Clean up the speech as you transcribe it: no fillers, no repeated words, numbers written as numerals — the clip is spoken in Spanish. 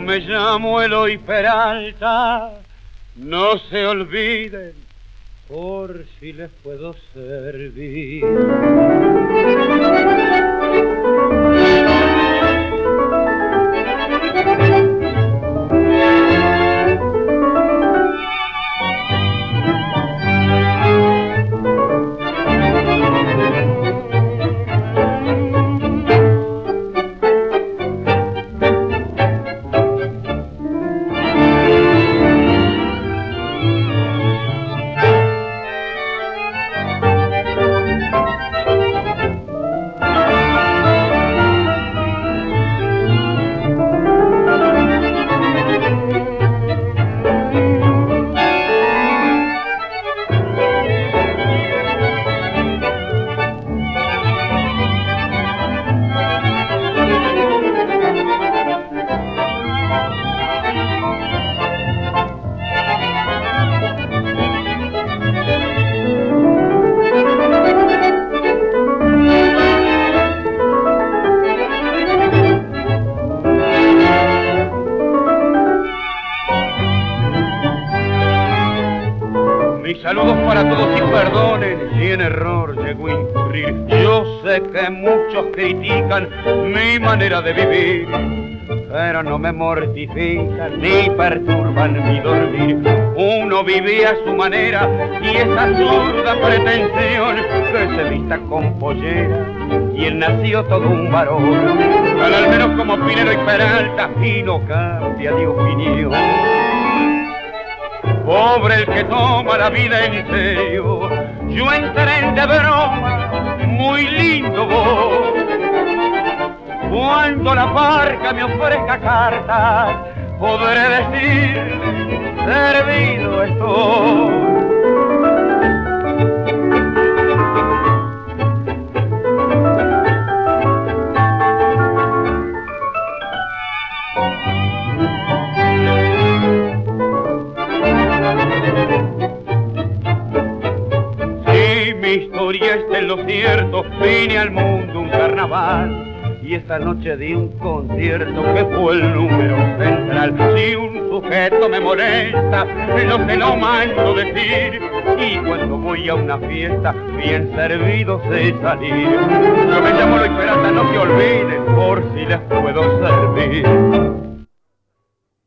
me llamo Eloy Peralta, no se olviden, por si les puedo servir. Saludos para todos y perdonen si en error llego a incurrir. Yo sé que muchos critican mi manera de vivir, pero no me mortifican ni perturban mi dormir. Uno vive a su manera y esa absurda pretensión que se vista con pollera y él nació todo un varón. Al menos como Pinero y Peralta y no cambia de opinión. Pobre el que toma la vida en serio, yo entré de broma, muy lindo vos. Cuando la parca me ofrezca cartas, podré decir, servido estoy. Mi historia está en lo cierto, vine al mundo un carnaval y esta noche di un concierto que fue el número central. Si un sujeto me molesta, no se lo mando decir, y cuando voy a una fiesta, bien servido sé salir. Yo me llamo Eloy Peralta, no se olviden, por si les puedo servir.